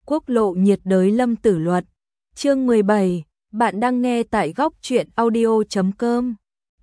Quốc lộ nhiệt đới Lâm Tử Luật. Chương 17, bạn đang nghe tại góc truyện audio.com.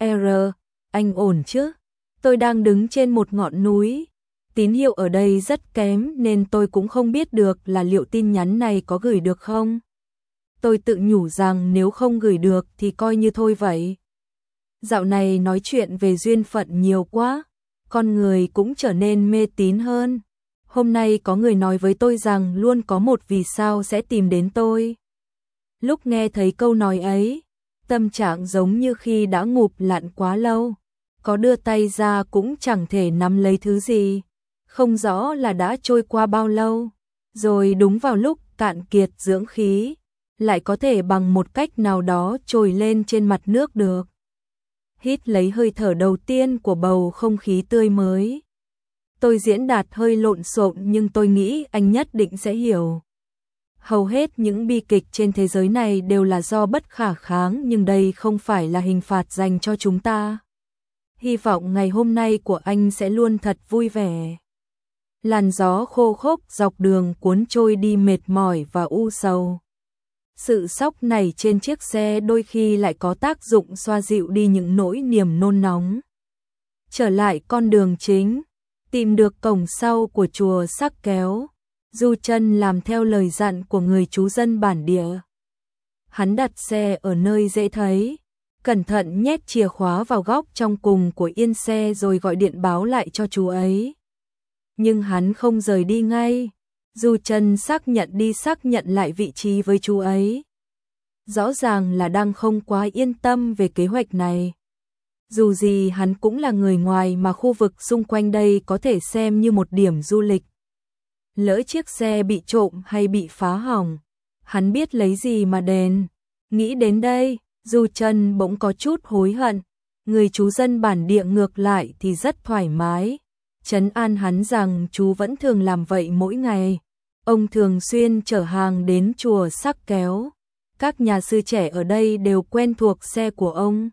Anh ổn chứ? Tôi đang đứng trên một ngọn núi. Tín hiệu ở đây rất kém nên tôi cũng không biết được là liệu tin nhắn này có gửi được không. Tôi tự nhủ rằng nếu không gửi được thì coi như thôi vậy. Dạo này nói chuyện về duyên phận nhiều quá, con người cũng trở nên mê tín hơn. Hôm nay có người nói với tôi rằng luôn có một vì sao sẽ tìm đến tôi. Lúc nghe thấy câu nói ấy, tâm trạng giống như khi đã ngụp lặn quá lâu, có đưa tay ra cũng chẳng thể nắm lấy thứ gì, không rõ là đã trôi qua bao lâu, rồi đúng vào lúc cạn kiệt dưỡng khí, lại có thể bằng một cách nào đó trồi lên trên mặt nước được. Hít lấy hơi thở đầu tiên của bầu không khí tươi mới. Tôi diễn đạt hơi lộn xộn nhưng tôi nghĩ anh nhất định sẽ hiểu. Hầu hết những bi kịch trên thế giới này đều là do bất khả kháng, nhưng đây không phải là hình phạt dành cho chúng ta. Hy vọng ngày hôm nay của anh sẽ luôn thật vui vẻ. Làn gió khô khốc dọc đường cuốn trôi đi mệt mỏi và u sầu. Sự sóc nảy trên chiếc xe đôi khi lại có tác dụng xoa dịu đi những nỗi niềm nôn nóng. Trở lại con đường chính, tìm được cổng sau của chùa Sắc Kéo, Du Chân làm theo lời dặn của người chú dân bản địa. Hắn đặt xe ở nơi dễ thấy, cẩn thận nhét chìa khóa vào góc trong cùng của yên xe rồi gọi điện báo lại cho chú ấy. Nhưng hắn không rời đi ngay. Du Chân xác nhận lại vị trí với chú ấy. Rõ ràng là đang không quá yên tâm về kế hoạch này. Dù gì hắn cũng là người ngoài mà khu vực xung quanh đây có thể xem như một điểm du lịch. Lỡ chiếc xe bị trộm hay bị phá hỏng, hắn biết lấy gì mà đền. Nghĩ đến đây, Du Chân bỗng có chút hối hận. Người chú dân bản địa ngược lại thì rất thoải mái, trấn an hắn rằng chú vẫn thường làm vậy mỗi ngày. Ông thường xuyên chở hàng đến chùa Sắc Kéo. Các nhà sư trẻ ở đây đều quen thuộc xe của ông.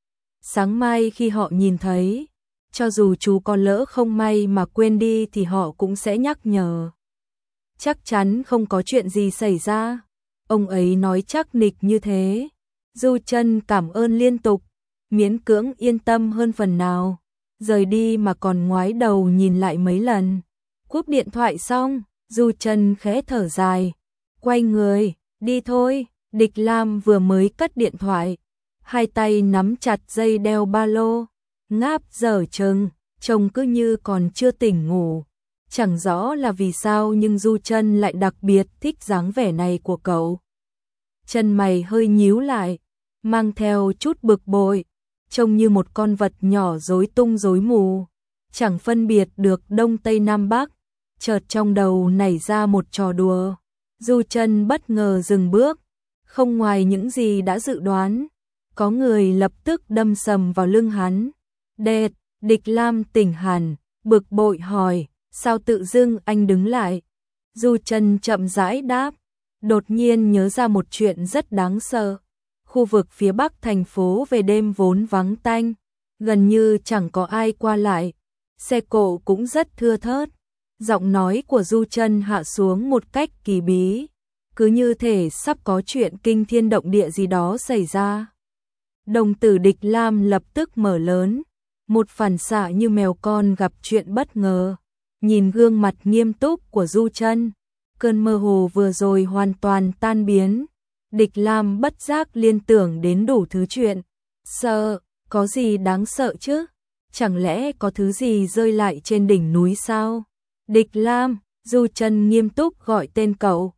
Sáng mai khi họ nhìn thấy, cho dù chú có lỡ không may mà quên đi thì họ cũng sẽ nhắc nhở. Chắc chắn không có chuyện gì xảy ra. Ông ấy nói chắc nịch như thế. Du Chân cảm ơn liên tục, miễn cưỡng yên tâm hơn phần nào. Rời đi mà còn ngoái đầu nhìn lại mấy lần. Cúp điện thoại xong, Du Chân khẽ thở dài, quay người, đi thôi. Địch Lam vừa mới cất điện thoại, hai tay nắm chặt dây đeo ba lô, ngáp dở chừng, trông cứ như còn chưa tỉnh ngủ. Chẳng rõ là vì sao nhưng Du Chân lại đặc biệt thích dáng vẻ này của cậu. Chân mày hơi nhíu lại, mang theo chút bực bội, trông như một con vật nhỏ rối tung rối mù, chẳng phân biệt được đông tây nam bắc. Chợt trong đầu nảy ra một trò đùa. Du Chân bất ngờ dừng bước, không ngoài những gì đã dự đoán, có người lập tức đâm sầm vào lưng hắn. Đệt, Địch Lam tỉnh hẳn, bực bội hỏi, sao tự dưng anh đứng lại? Du Chân chậm rãi đáp, đột nhiên nhớ ra một chuyện rất đáng sợ. Khu vực phía bắc thành phố về đêm vốn vắng tanh, gần như chẳng có ai qua lại, xe cộ cũng rất thưa thớt. Giọng nói của Du Chân hạ xuống một cách kỳ bí, cứ như thể sắp có chuyện kinh thiên động địa gì đó xảy ra. Đồng tử Địch Lam lập tức mở lớn, một phản xạ như mèo con gặp chuyện bất ngờ. Nhìn gương mặt nghiêm túc của Du Chân, cơn mơ hồ vừa rồi hoàn toàn tan biến. Địch Lam bất giác liên tưởng đến đủ thứ chuyện. Sợ, có gì đáng sợ chứ? Chẳng lẽ có thứ gì rơi lại trên đỉnh núi sao? Địch Lam, Du Chân nghiêm túc gọi tên cậu.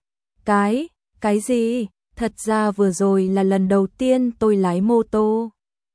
Cái gì? Thật ra vừa rồi là lần đầu tiên tôi lái mô tô.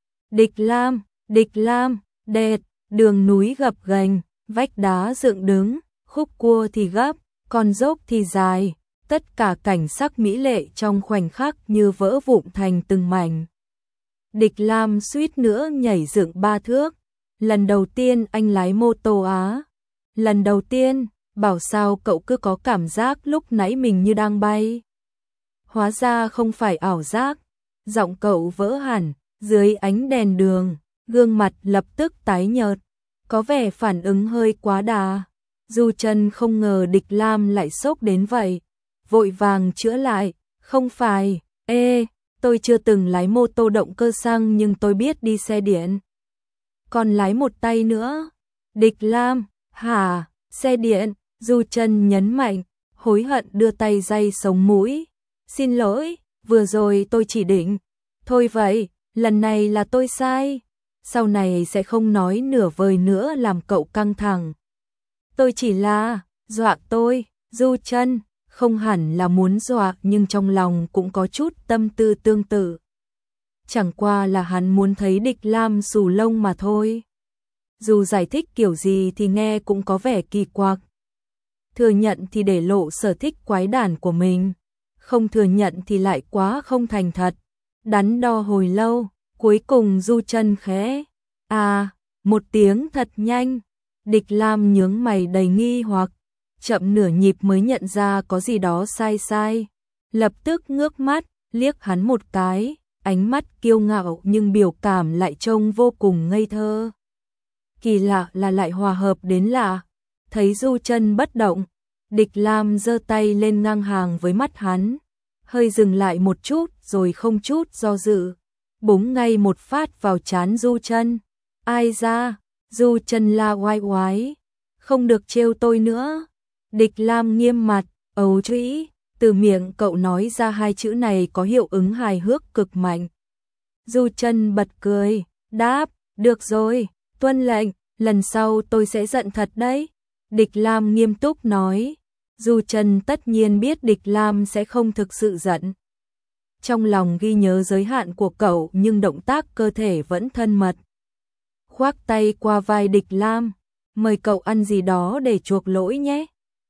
Địch Lam, đệt, đường núi gập ghềnh, vách đá dựng đứng, khúc cua thì gấp, con dốc thì dài, tất cả cảnh sắc mỹ lệ trong khoảnh khắc như vỡ vụn thành từng mảnh. Địch Lam suýt nữa nhảy dựng 3 thước. Lần đầu tiên anh lái mô tô á? Lần đầu tiên, bảo sao cậu cứ có cảm giác lúc nãy mình như đang bay. Hóa ra không phải ảo giác. Giọng cậu vỡ hẳn, dưới ánh đèn đường, gương mặt lập tức tái nhợt, có vẻ phản ứng hơi quá đà. Du Chân không ngờ Địch Lam lại sốc đến vậy. vội vàng chữa lại, không phải, tôi chưa từng lái mô tô động cơ xăng nhưng tôi biết đi xe điện. Còn lái một tay nữa. Địch Lam, hả, xe điện, Du Trân nhấn mạnh, hối hận đưa tay day sống mũi. Xin lỗi, vừa rồi tôi chỉ định. Thôi vậy, lần này là tôi sai. Sau này sẽ không nói nửa vời nữa làm cậu căng thẳng. Tôi chỉ là, dọa tôi, Du Trân, không hẳn là muốn dọa nhưng trong lòng cũng có chút tâm tư tương tự. Chẳng qua là hắn muốn thấy Địch Lam xù lông mà thôi. Dù giải thích kiểu gì thì nghe cũng có vẻ kỳ quặc. Thừa nhận thì để lộ sở thích quái đản của mình, không thừa nhận thì lại quá không thành thật. Đắn đo hồi lâu, cuối cùng Du Trân khẽ một tiếng thật nhanh. Địch Lam nhướng mày đầy nghi hoặc, chậm nửa nhịp mới nhận ra có gì đó sai. Lập tức ngước mắt, liếc hắn một cái, ánh mắt kiêu ngạo nhưng biểu cảm lại trông vô cùng ngây thơ. Kỳ lạ là lại hòa hợp đến lạ. Thấy Du Trân bất động, Địch Lam giơ tay lên ngang hàng với mắt hắn, hơi dừng lại một chút rồi không chút do dự, búng ngay một phát vào trán Du Trân. Ai ra? Du Trân la oai oái, không được trêu tôi nữa. Địch Lam nghiêm mặt, ấu trĩ, từ miệng cậu nói ra hai chữ này có hiệu ứng hài hước cực mạnh. Du Trân bật cười, đáp, được rồi, tuân lệnh, lần sau tôi sẽ giận thật đấy. Địch Lam nghiêm túc nói. Du Trân tất nhiên biết Địch Lam sẽ không thực sự giận. Trong lòng ghi nhớ giới hạn của cậu nhưng động tác cơ thể vẫn thân mật. Khoác tay qua vai Địch Lam, mời cậu ăn gì đó để chuộc lỗi nhé.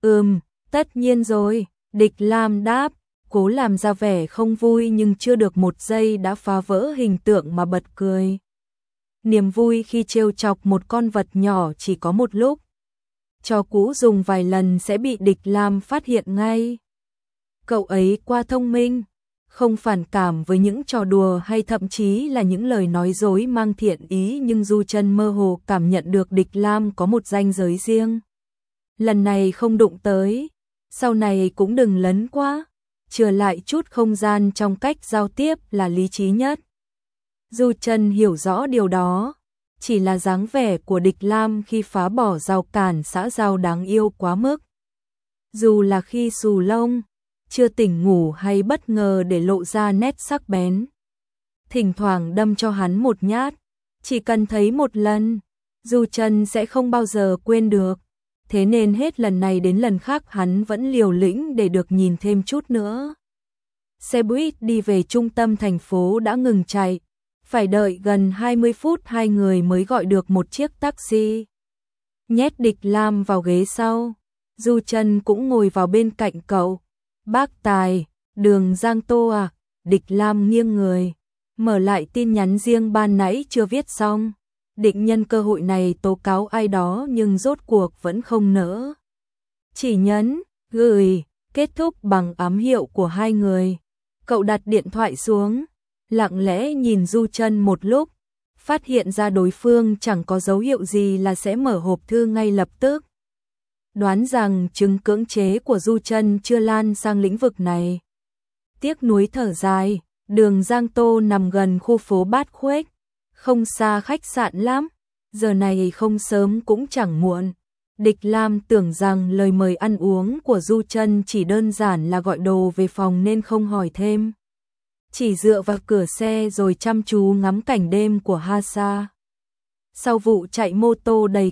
Tất nhiên rồi, Địch Lam đáp, cố làm ra vẻ không vui nhưng chưa được một giây đã phá vỡ hình tượng mà bật cười. Niềm vui khi trêu chọc một con vật nhỏ chỉ có một lúc. Trò cũ dùng vài lần sẽ bị Địch Lam phát hiện ngay. Cậu ấy quá thông minh, không phản cảm với những trò đùa hay thậm chí là những lời nói dối mang thiện ý, nhưng Du Trân mơ hồ cảm nhận được Địch Lam có một ranh giới riêng. Lần này không đụng tới, sau này cũng đừng lấn quá, chừa lại chút không gian trong cách giao tiếp là lý trí nhất. Du Trân hiểu rõ điều đó, chỉ là dáng vẻ của Địch Lam khi phá bỏ rào cản xã giao đáng yêu quá mức. Dù là khi xù lông, chưa tỉnh ngủ hay bất ngờ để lộ ra nét sắc bén. Thỉnh thoảng đâm cho hắn một nhát, chỉ cần thấy một lần, Du Trân sẽ không bao giờ quên được. Thế nên hết lần này đến lần khác hắn vẫn liều lĩnh để được nhìn thêm chút nữa. Xe buýt đi về trung tâm thành phố đã ngừng chạy, phải đợi gần 20 phút hai người mới gọi được một chiếc taxi. Nhét Địch Lam vào ghế sau, Du Trân cũng ngồi vào bên cạnh cậu. Bác Tài, Đường Giang Tô à? Địch Lam nghiêng người, mở lại tin nhắn riêng ban nãy chưa viết xong. Định nhân cơ hội này tố cáo ai đó nhưng rốt cuộc vẫn không nỡ. Chỉ nhấn, gửi, kết thúc bằng ám hiệu của hai người. Cậu đặt điện thoại xuống, lặng lẽ nhìn Du Trân một lúc, phát hiện ra đối phương chẳng có dấu hiệu gì là sẽ mở hộp thư ngay lập tức. Đoán rằng chứng cưỡng chế của Du Trân chưa lan sang lĩnh vực này. Tiếc nuối thở dài, Đường Giang Tô nằm gần khu phố Bát Khuếch, không xa khách sạn lắm, giờ này không sớm cũng chẳng muộn. Địch Lam tưởng rằng lời mời ăn uống của Du Trân chỉ đơn giản là gọi đồ về phòng nên không hỏi thêm. Chỉ dựa vào cửa xe rồi chăm chú ngắm cảnh đêm của Hasa. Sau vụ chạy mô tô đầy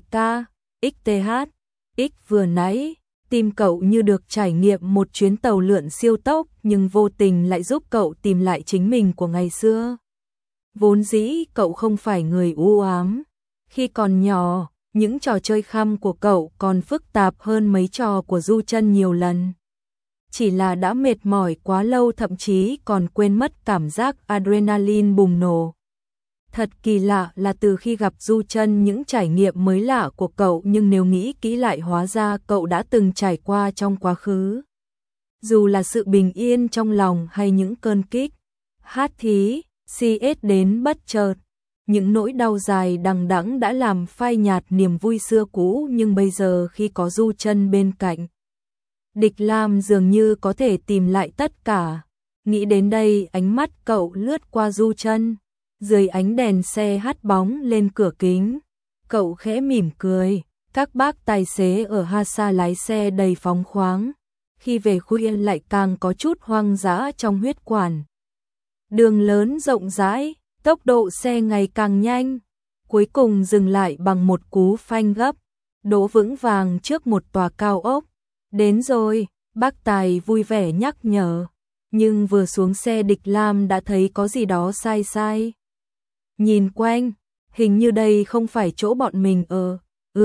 KXTH, vừa nãy, tim cậu như được trải nghiệm một chuyến tàu lượn siêu tốc nhưng vô tình lại giúp cậu tìm lại chính mình của ngày xưa. Vốn dĩ cậu không phải người u ám. Khi còn nhỏ, những trò chơi khăm của cậu còn phức tạp hơn mấy trò của Du Trân nhiều lần. Chỉ là đã mệt mỏi quá lâu thậm chí còn quên mất cảm giác adrenaline bùng nổ. Thật kỳ lạ là từ khi gặp Du Trân những trải nghiệm mới lạ của cậu nhưng nếu nghĩ kỹ lại hóa ra cậu đã từng trải qua trong quá khứ. Dù là sự bình yên trong lòng hay những cơn kích, hát thí, CS đến bất chợt, những nỗi đau dài đằng đẵng đã làm phai nhạt niềm vui xưa cũ nhưng bây giờ khi có Du Trân bên cạnh, Địch Lam dường như có thể tìm lại tất cả. Nghĩ đến đây, ánh mắt cậu lướt qua Du Chân. Dưới ánh đèn xe hắt bóng lên cửa kính, cậu khẽ mỉm cười. Các bác tài xế ở Hasa lái xe đầy phóng khoáng, khi về khuya lại càng có chút hoang dã trong huyết quản. Đường lớn rộng rãi, tốc độ xe ngày càng nhanh, cuối cùng dừng lại bằng một cú phanh gấp, đỗ vững vàng trước một tòa cao ốc. Đến rồi, bác tài vui vẻ nhắc nhở, nhưng vừa xuống xe Địch Lam đã thấy có gì đó sai sai. Nhìn quanh, hình như đây không phải chỗ bọn mình ở.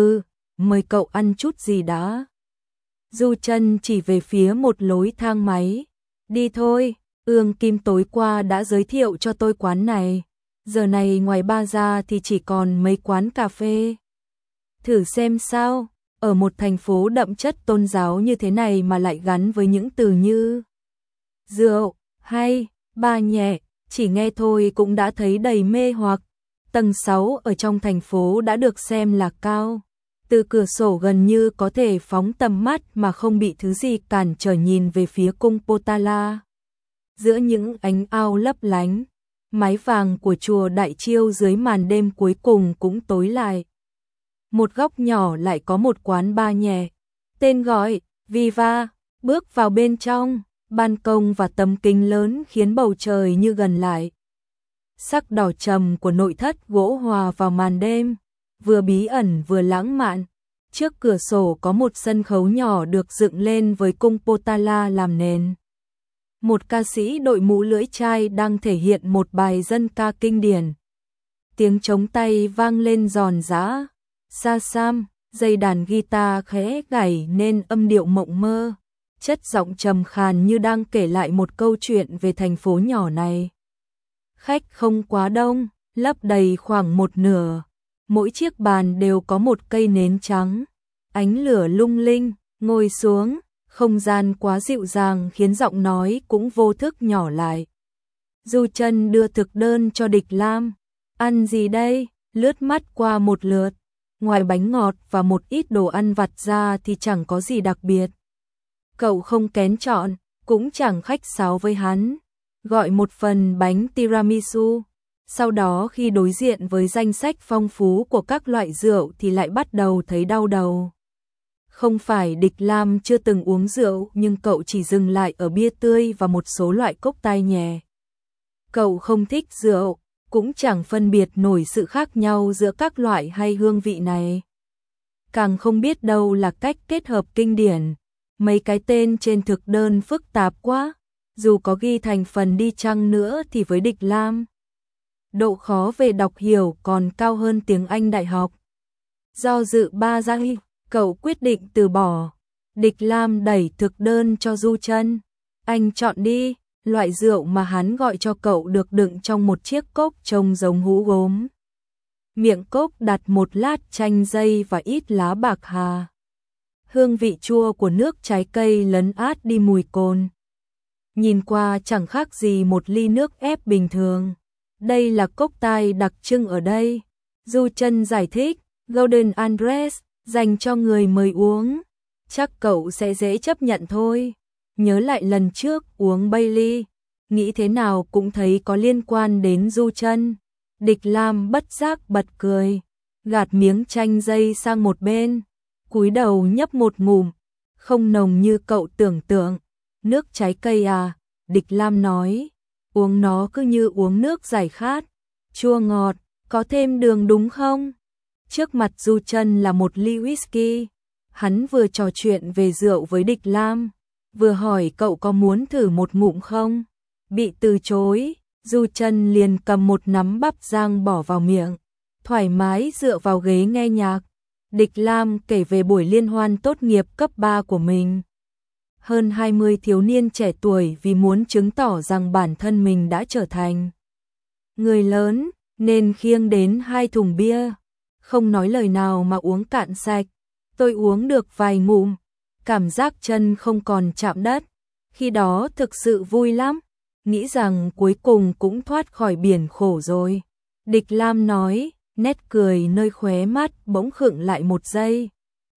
Mời cậu ăn chút gì đã. Du Chân chỉ về phía một lối thang máy. Đi thôi, Ương Kim tối qua đã giới thiệu cho tôi quán này. Giờ này ngoài bar ra thì chỉ còn mấy quán cà phê. Thử xem sao, ở một thành phố đậm chất tôn giáo như thế này mà lại gắn với những từ như rượu, hay, bar nhẹ, chỉ nghe thôi cũng đã thấy đầy mê hoặc. Tầng 6 ở trong thành phố đã được xem là cao. Từ cửa sổ gần như có thể phóng tầm mắt mà không bị thứ gì cản trở nhìn về phía cung Potala. Giữa những ánh ao lấp lánh, mái vàng của chùa Đại Chiêu dưới màn đêm cuối cùng cũng tối lại. Một góc nhỏ lại có một quán bar nhẹ, tên gọi Viva. Bước vào bên trong, ban công và tấm kính lớn khiến bầu trời như gần lại. Sắc đỏ trầm của nội thất gỗ hòa vào màn đêm, vừa bí ẩn vừa lãng mạn. Trước cửa sổ có một sân khấu nhỏ được dựng lên với cung Potala làm nền. Một ca sĩ đội mũ lưỡi chai đang thể hiện một bài dân ca kinh điển. Tiếng trống tay vang lên giòn giã. Sa sam, dây đàn guitar khẽ gảy nên âm điệu mộng mơ. Chất giọng trầm khàn như đang kể lại một câu chuyện về thành phố nhỏ này. Khách không quá đông, lấp đầy khoảng một nửa. Mỗi chiếc bàn đều có một cây nến trắng. Ánh lửa lung linh, ngồi xuống, không gian quá dịu dàng khiến giọng nói cũng vô thức nhỏ lại. Du Chân đưa thực đơn cho Địch Lam. Ăn gì đây? Lướt mắt qua một lượt. Ngoài bánh ngọt và một ít đồ ăn vặt ra thì chẳng có gì đặc biệt. Cậu không kén chọn, cũng chẳng khách sáo với hắn. Gọi một phần bánh tiramisu. Sau đó khi đối diện với danh sách phong phú của các loại rượu thì lại bắt đầu thấy đau đầu. Không phải Địch Lam chưa từng uống rượu, nhưng cậu chỉ dừng lại ở bia tươi và một số loại cốc tai nhẹ. Cậu không thích rượu, cũng chẳng phân biệt nổi sự khác nhau giữa các loại hay hương vị này. Càng không biết đâu là cách kết hợp kinh điển. Mấy cái tên trên thực đơn phức tạp quá, dù có ghi thành phần đi chăng nữa thì với Địch Lam, độ khó về đọc hiểu còn cao hơn tiếng Anh đại học. Do dự 3 giây, cậu quyết định từ bỏ. Địch Lam đẩy thực đơn cho Du Chân. Anh chọn đi. Loại rượu mà hắn gọi cho cậu được đựng trong một chiếc cốc trông giống hũ gốm. Miệng cốc đặt một lát chanh dây và ít lá bạc hà. Hương vị chua của nước trái cây lấn át đi mùi cồn. Nhìn qua chẳng khác gì một ly nước ép bình thường. Đây là cốc tai đặc trưng ở đây. Du Chân giải thích, Golden Andres, dành cho người mới uống. Chắc cậu sẽ dễ chấp nhận thôi. Nhớ lại lần trước uống Bailey, nghĩ thế nào cũng thấy có liên quan đến Du Chân. Địch Lam bất giác bật cười, gạt miếng chanh dây sang một bên, cúi đầu nhấp một ngụm, không nồng như cậu tưởng tượng. Nước trái cây à? Địch Lam nói, uống nó cứ như uống nước giải khát, chua ngọt, có thêm đường đúng không? Trước mặt Du Chân là một ly whisky, hắn vừa trò chuyện về rượu với Địch Lam, vừa hỏi cậu có muốn thử một ngụm không? Bị từ chối, Du Chân liền cầm một nắm bắp rang bỏ vào miệng, thoải mái dựa vào ghế nghe nhạc. Địch Lam kể về buổi liên hoan tốt nghiệp cấp 3 của mình. Hơn 20 thiếu niên trẻ tuổi vì muốn chứng tỏ rằng bản thân mình đã trở thành người lớn, nên khiêng đến 2 thùng bia, không nói lời nào mà uống cạn sạch. Tôi uống được vài ngụm, cảm giác chân không còn chạm đất. Khi đó thực sự vui lắm, nghĩ rằng cuối cùng cũng thoát khỏi biển khổ rồi. Địch Lam nói, nét cười nơi khóe mắt bỗng khựng lại một giây.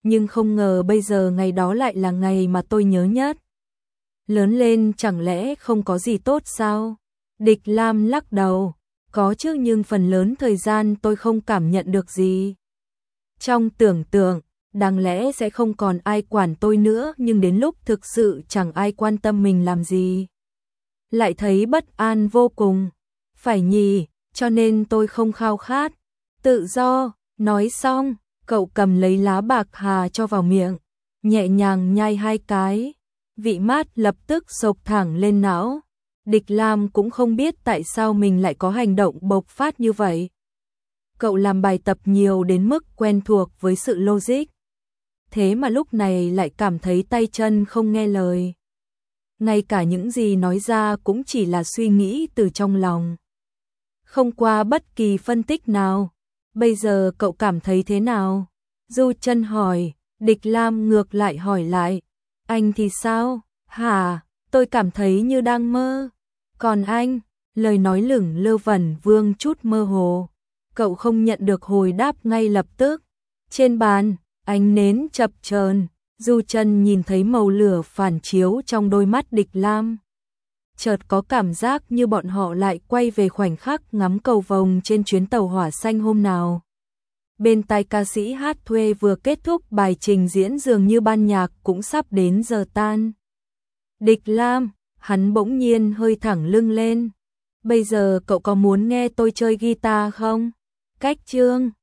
nhưng không ngờ bây giờ ngày đó lại là ngày mà tôi nhớ nhất. Lớn lên chẳng lẽ không có gì tốt sao? Địch Lam lắc đầu, có chứ nhưng phần lớn thời gian tôi không cảm nhận được gì. Trong tưởng tượng, đáng lẽ sẽ không còn ai quản tôi nữa nhưng đến lúc thực sự chẳng ai quan tâm mình làm gì. Lại thấy bất an vô cùng. Phải nhỉ, cho nên tôi không khao khát tự do. Nói xong, cậu cầm lấy lá bạc hà cho vào miệng, nhẹ nhàng nhai 2 cái. Vị mát lập tức xộc thẳng lên não. Địch Lam cũng không biết tại sao mình lại có hành động bộc phát như vậy. Cậu làm bài tập nhiều đến mức quen thuộc với sự logic. Thế mà lúc này lại cảm thấy tay chân không nghe lời. Ngay cả những gì nói ra cũng chỉ là suy nghĩ từ trong lòng, không qua bất kỳ phân tích nào. Bây giờ cậu cảm thấy thế nào? Du Chân hỏi. Địch Lam ngược lại hỏi lại. Anh thì sao? Hả? Tôi cảm thấy như đang mơ. Còn anh? Lời nói lửng lơ vẩn vương chút mơ hồ. Cậu không nhận được hồi đáp ngay lập tức. Trên bàn, ánh nến chập chờn. Du Chân nhìn thấy màu lửa phản chiếu trong đôi mắt Địch Lam. Chợt có cảm giác như bọn họ lại quay về khoảnh khắc ngắm cầu vồng trên chuyến tàu hỏa xanh hôm nào. Bên tai ca sĩ hát thuê vừa kết thúc bài trình diễn dường như ban nhạc cũng sắp đến giờ tan. Địch Lam, hắn bỗng nhiên hơi thẳng lưng lên. Bây giờ cậu có muốn nghe tôi chơi guitar không? Cách chương